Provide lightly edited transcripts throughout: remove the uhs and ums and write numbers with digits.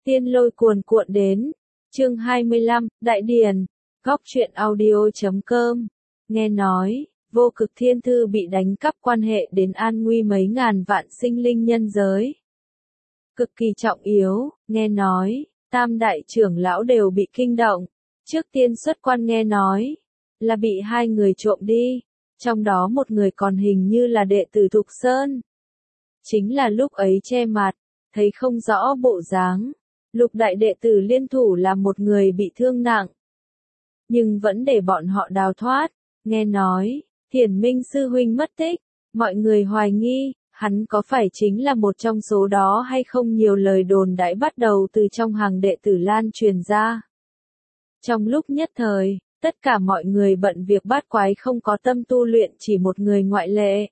Tiên lôi cuồn cuộn đến. Chương 25, Đại Điển. Góc truyện audio.com. Nghe nói, vô cực thiên thư bị đánh cắp quan hệ đến an nguy mấy ngàn vạn sinh linh nhân giới. Cực kỳ trọng yếu, nghe nói, tam đại trưởng lão đều bị kinh động. Trước tiên xuất quan nghe nói, là bị hai người trộm đi, trong đó một người còn hình như là đệ tử Thục Sơn. Chính là lúc ấy che mặt, thấy không rõ bộ dáng. Lục đại đệ tử liên thủ là một người bị thương nặng, nhưng vẫn để bọn họ đào thoát. Nghe nói, Thiển Minh sư huynh mất tích, mọi người hoài nghi, hắn có phải chính là một trong số đó hay không. Nhiều lời đồn đãi bắt đầu từ trong hàng đệ tử lan truyền ra. Trong lúc nhất thời, tất cả mọi người bận việc bát quái không có tâm tu luyện, chỉ một người ngoại lệ.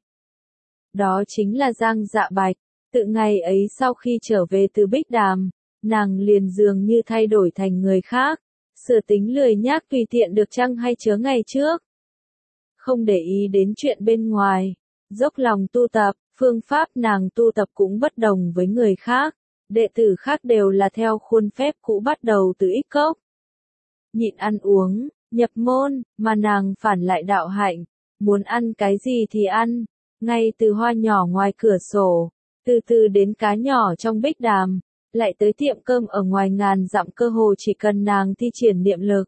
Đó chính là Giang Dạ Bạch. Tự ngày ấy sau khi trở về từ Bích Đàm, nàng liền dường như thay đổi thành người khác, sửa tính lười nhác tùy tiện được chăng hay chớ ngày trước. Không để ý đến chuyện bên ngoài, dốc lòng tu tập, phương pháp nàng tu tập cũng bất đồng với người khác, đệ tử khác đều là theo khuôn phép cũ bắt đầu từ ít cốc. Nhịn ăn uống, nhập môn, mà nàng phản lại đạo hạnh, muốn ăn cái gì thì ăn, ngay từ hoa nhỏ ngoài cửa sổ, từ từ đến cá nhỏ trong Bích Đàm, lại tới tiệm cơm ở ngoài ngàn dặm, cơ hồ chỉ cần nàng thi triển niệm lực,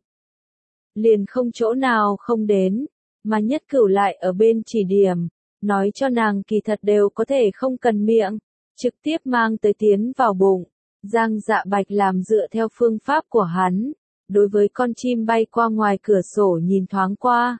liền không chỗ nào không đến, mà Nhất Cửu lại ở bên chỉ điểm, nói cho nàng kỳ thật đều có thể không cần miệng, trực tiếp mang tới tiến vào bụng. Giang Dạ Bạch làm dựa theo phương pháp của hắn, đối với con chim bay qua ngoài cửa sổ nhìn thoáng qua.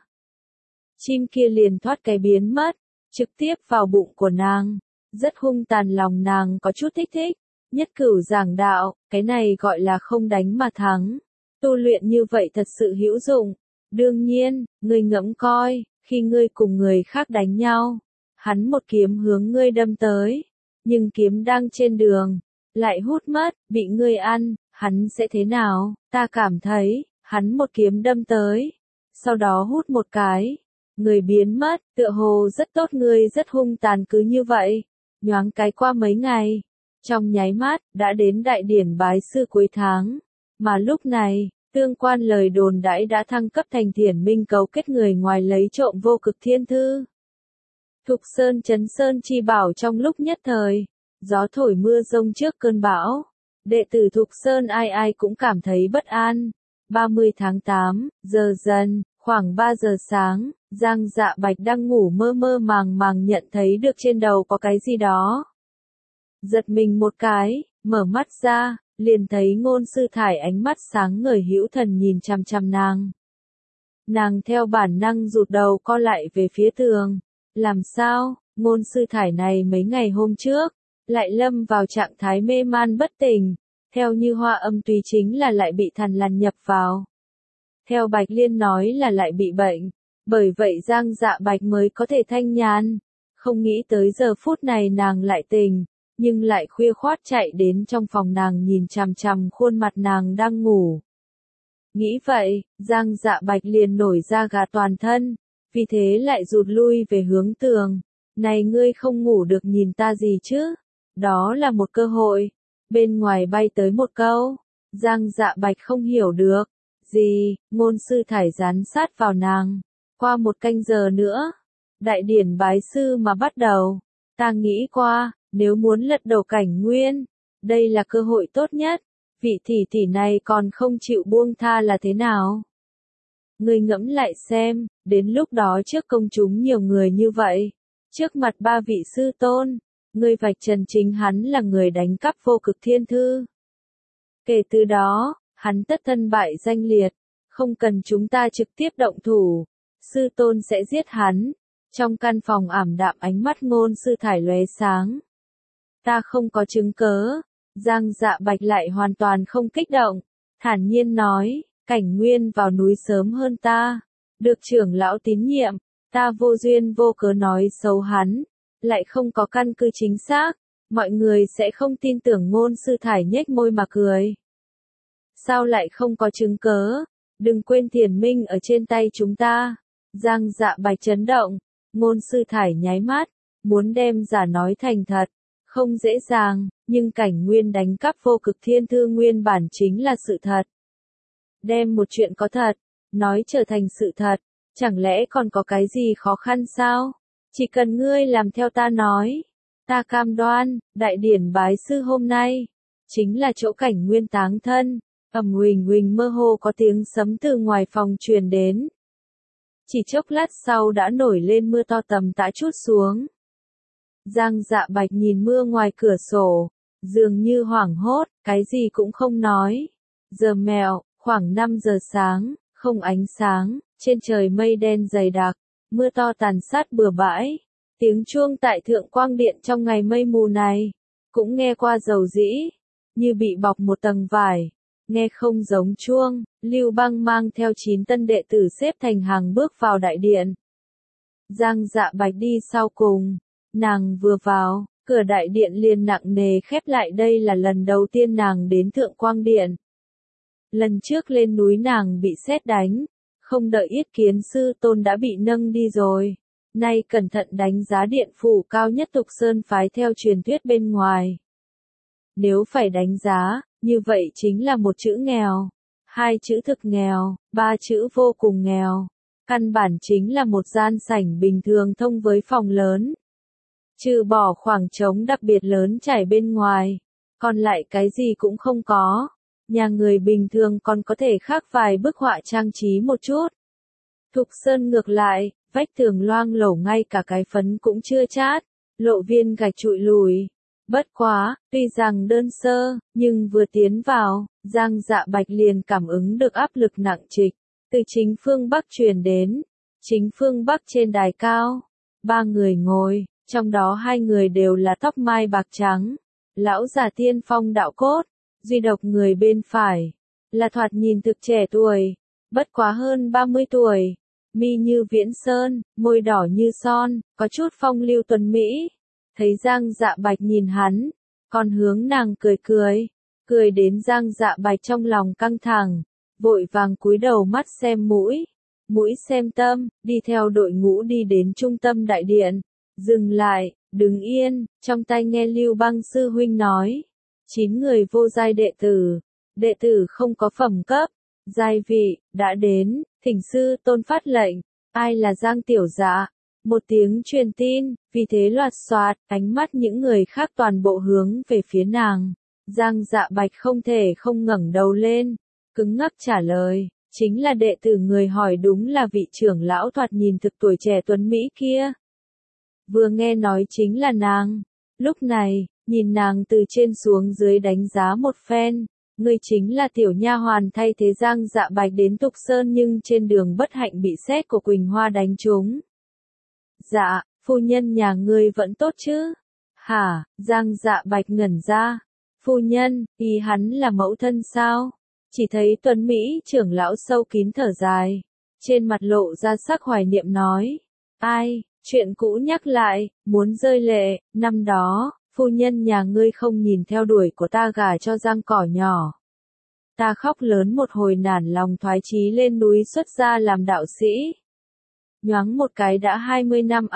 Chim kia liền thoát cái biến mất, trực tiếp vào bụng của nàng, rất hung tàn, lòng nàng có chút thích. Nhất Cửu giảng đạo, cái này gọi là không đánh mà thắng. Tu luyện như vậy thật sự hữu dụng. Đương nhiên, ngươi ngẫm coi, khi ngươi cùng người khác đánh nhau, hắn một kiếm hướng ngươi đâm tới, nhưng kiếm đang trên đường, lại hút mất, bị ngươi ăn, hắn sẽ thế nào? Ta cảm thấy, hắn một kiếm đâm tới, sau đó hút một cái, người biến mất, tựa hồ rất tốt, ngươi rất hung tàn. Cứ như vậy, nhoáng cái qua mấy ngày, trong nháy mắt, đã đến đại điển bái sư cuối tháng, mà lúc này, tương quan lời đồn đãi đã thăng cấp thành Thiển Minh cấu kết người ngoài lấy trộm vô cực thiên thư. Thục Sơn chấn sơn chi bảo trong lúc nhất thời, gió thổi mưa rông trước cơn bão. Đệ tử Thục Sơn ai ai cũng cảm thấy bất an. 30 tháng 8, giờ dần, khoảng 3 giờ sáng, Giang Dạ Bạch đang ngủ mơ mơ màng màng nhận thấy được trên đầu có cái gì đó. Giật mình một cái, mở mắt ra, liền thấy Ngôn Sư Thải ánh mắt sáng ngời hữu thần nhìn chằm chằm nàng. Nàng theo bản năng rụt đầu co lại về phía tường. Làm sao? Ngôn Sư Thải này mấy ngày hôm trước, lại lâm vào trạng thái mê man bất tỉnh, theo như Hoa Âm Tùy chính là lại bị thằn lằn nhập vào. Theo Bạch Liên nói là lại bị bệnh, bởi vậy Giang Dạ Bạch mới có thể thanh nhàn. Không nghĩ tới giờ phút này nàng lại tỉnh, nhưng lại khuya khoát chạy đến trong phòng nàng nhìn chằm chằm khuôn mặt nàng đang ngủ. Nghĩ vậy, Giang Dạ Bạch liền nổi da gà toàn thân, vì thế lại rụt lui về hướng tường. Này, ngươi không ngủ được nhìn ta gì chứ? Đó là một cơ hội. Bên ngoài bay tới một câu. Giang Dạ Bạch không hiểu được. Gì? Ngôn Sư Thải dán sát vào nàng. Qua một canh giờ nữa, đại điển bái sư mà bắt đầu. Ta nghĩ qua, nếu muốn lật đổ Cảnh Nguyên, đây là cơ hội tốt nhất. Vị tỷ tỷ này còn không chịu buông tha là thế nào? Ngươi ngẫm lại xem, đến lúc đó trước công chúng nhiều người như vậy, trước mặt 3 vị sư tôn, ngươi vạch trần chính hắn là người đánh cắp vô cực thiên thư. Kể từ đó, hắn tất thân bại danh liệt, không cần chúng ta trực tiếp động thủ, sư tôn sẽ giết hắn. Trong căn phòng ảm đạm ánh mắt Ngôn Sư Thải lóe sáng. Ta không có chứng cớ. Giang Dạ Bạch lại hoàn toàn không kích động, thản nhiên nói, Cảnh Nguyên vào núi sớm hơn ta, được trưởng lão tín nhiệm, ta vô duyên vô cớ nói xấu hắn, lại không có căn cứ chính xác, mọi người sẽ không tin tưởng. Ngôn Sư Thải nhếch môi mà cười. Sao lại không có chứng cớ? Đừng quên Thiển Minh ở trên tay chúng ta. Giang Dạ Bạch chấn động, Ngôn Sư Thải nháy mắt, muốn đem giả nói thành thật. không dễ dàng, nhưng Cảnh Nguyên đánh cắp vô cực thiên thư nguyên bản chính là sự thật. Đem một chuyện có thật, nói trở thành sự thật, chẳng lẽ còn có cái gì khó khăn sao? Chỉ cần ngươi làm theo ta nói, ta cam đoan, đại điển bái sư hôm nay, chính là chỗ Cảnh Nguyên táng thân. Ầm huỳnh huỳnh mơ hồ có tiếng sấm từ ngoài phòng truyền đến. Chỉ chốc lát sau đã nổi lên mưa to tầm tã trút xuống. Giang Dạ Bạch nhìn mưa ngoài cửa sổ, dường như hoảng hốt, cái gì cũng không nói. Giờ mẹo, khoảng 5 giờ sáng, không ánh sáng, trên trời mây đen dày đặc, mưa to tàn sát bừa bãi. Tiếng chuông tại Thượng Quang Điện trong ngày mây mù này, cũng nghe qua dầu dĩ, như bị bọc một tầng vải. Nghe không giống chuông, Lưu Băng mang theo 9 tân đệ tử xếp thành hàng bước vào đại điện. Giang Dạ Bạch đi sau cùng, nàng vừa vào, cửa đại điện liền nặng nề khép lại. Đây là lần đầu tiên nàng đến Thượng Quang Điện. Lần trước lên núi nàng bị sét đánh, không đợi Yết Kiến sư tôn đã bị nâng đi rồi. Nay cẩn thận đánh giá điện phủ cao nhất Tục Sơn phái theo truyền thuyết bên ngoài. Nếu phải đánh giá, như vậy chính là một chữ nghèo, 2 chữ thực nghèo, 3 chữ vô cùng nghèo. Căn bản chính là một gian sảnh bình thường thông với phòng lớn. Trừ bỏ khoảng trống đặc biệt lớn trải bên ngoài, còn lại cái gì cũng không có. Nhà người bình thường còn có thể khắc vài bức họa trang trí một chút. Thục Sơn ngược lại, vách tường loang lổ ngay cả cái phấn cũng chưa chát, lộ viên gạch trụi lùi. Bất quá, tuy rằng đơn sơ, nhưng vừa tiến vào, Giang Dạ Bạch liền cảm ứng được áp lực nặng trịch, từ chính phương Bắc truyền đến. Chính phương Bắc trên đài cao, 3 người ngồi, trong đó 2 người đều là tóc mai bạc trắng, lão già tiên phong đạo cốt, duy độc người bên phải, là thoạt nhìn thực trẻ tuổi, bất quá hơn 30 tuổi, mi như viễn sơn, môi đỏ như son, có chút phong lưu tuấn mỹ. Thấy Giang Dạ Bạch nhìn hắn, còn hướng nàng cười đến Giang Dạ Bạch trong lòng căng thẳng, vội vàng cúi đầu mắt xem mũi xem tâm, đi theo đội ngũ đi đến trung tâm đại điện, dừng lại, đứng yên, trong tay nghe Lưu Băng sư huynh nói, 9 người vô giai đệ tử không có phẩm cấp, giai vị, đã đến, thỉnh sư tôn phát lệnh, ai là Giang tiểu dạ. Một tiếng truyền tin, vì thế loạt soạt, ánh mắt những người khác toàn bộ hướng về phía nàng. Giang Dạ Bạch không thể không ngẩng đầu lên, cứng ngắc trả lời, chính là đệ tử. Người hỏi đúng là vị trưởng lão thoạt nhìn thực tuổi trẻ tuấn mỹ kia. Vừa nghe nói chính là nàng. Lúc này, nhìn nàng từ trên xuống dưới đánh giá một phen, người chính là tiểu nha hoàn thay thế Giang Dạ Bạch đến Tục Sơn nhưng trên đường bất hạnh bị sét của Quỳnh Hoa đánh trúng. Dạ, phu nhân nhà ngươi vẫn tốt chứ? Hả, Giang Dạ Bạch ngẩn ra. Phu nhân, ý hắn là mẫu thân sao? Chỉ thấy tuấn Mỹ trưởng lão sâu kín thở dài. Trên mặt lộ ra sắc hoài niệm nói. Ai, chuyện cũ nhắc lại, muốn rơi lệ, năm đó, phu nhân nhà ngươi không nhìn theo đuổi của ta gả cho Giang cỏ nhỏ. Ta khóc lớn một hồi nản lòng thoái chí lên núi xuất gia làm đạo sĩ. Nhoáng một cái đã 20 năm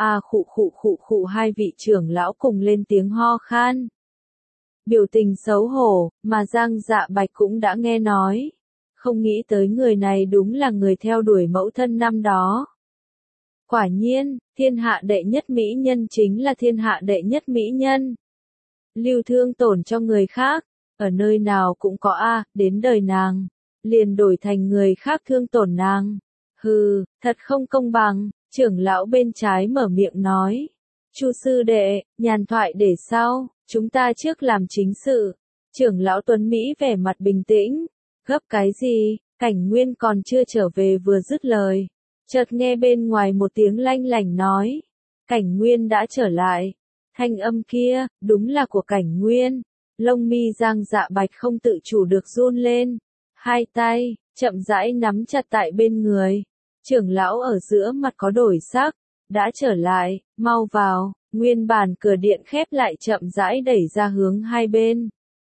khụ 2 vị trưởng lão cùng lên tiếng ho khan. Biểu tình xấu hổ, mà Giang Dạ Bạch cũng đã nghe nói. Không nghĩ tới người này đúng là người theo đuổi mẫu thân năm đó. Quả nhiên, thiên hạ đệ nhất mỹ nhân chính là thiên hạ đệ nhất mỹ nhân. Lưu thương tổn cho người khác, ở nơi nào cũng có đến đời nàng, liền đổi thành người khác thương tổn nàng. Hừ, thật không công bằng, trưởng lão bên trái mở miệng nói. Chu sư đệ, nhàn thoại để sau, chúng ta trước làm chính sự. Trưởng lão tuấn Mỹ vẻ mặt bình tĩnh. Gấp cái gì, Cảnh Nguyên còn chưa trở về vừa dứt lời. Chợt nghe bên ngoài một tiếng lanh lảnh nói. Cảnh Nguyên đã trở lại. Thanh âm kia, đúng là của Cảnh Nguyên. Lông mi Giang Dạ Bạch không tự chủ được run lên. Hai tay, chậm rãi nắm chặt tại bên người. Trưởng lão ở giữa mặt có đổi sắc. Đã trở lại, mau vào. Nguyên bản cửa điện khép lại chậm rãi đẩy ra hướng hai bên.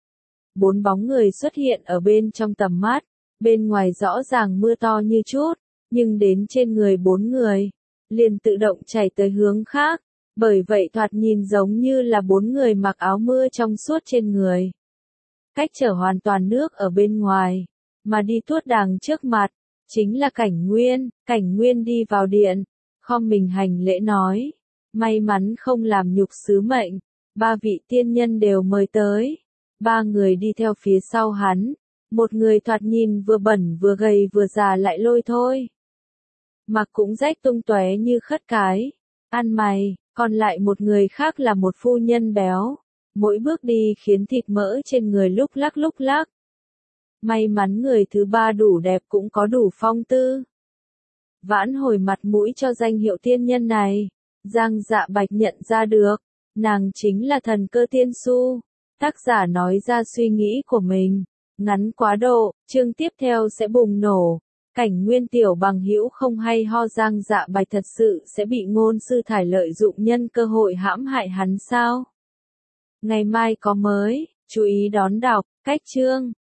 4 bóng người xuất hiện ở bên trong tầm mắt. Bên ngoài rõ ràng mưa to như chút, nhưng đến trên người 4 người, liền tự động chảy tới hướng khác. Bởi vậy thoạt nhìn giống như là 4 người mặc áo mưa trong suốt trên người. Cách trở hoàn toàn nước ở bên ngoài, mà đi tuốt đàng trước mặt, chính là Cảnh Nguyên đi vào điện, khom mình hành lễ nói, may mắn không làm nhục sứ mệnh, 3 vị tiên nhân đều mời tới, 3 người đi theo phía sau hắn, một người thoạt nhìn vừa bẩn vừa gầy vừa già lại lôi thôi. Mặc cũng rách tung tóe như khất cái, ăn mày, còn lại một người khác là một phu nhân béo, mỗi bước đi khiến thịt mỡ trên người lúc lắc. May mắn người thứ 3 đủ đẹp cũng có đủ phong tư. Vãn hồi mặt mũi cho danh hiệu tiên nhân này, Giang Dạ Bạch nhận ra được, nàng chính là Thần Cơ Tiên Su. Tác giả nói ra suy nghĩ của mình, ngắn quá độ, chương tiếp theo sẽ bùng nổ. Cảnh Nguyên tiểu bằng hữu không hay ho, Giang Dạ Bạch thật sự sẽ bị ngôn sư thải lợi dụng nhân cơ hội hãm hại hắn sao? Ngày mai có mới, chú ý đón đọc, cách chương.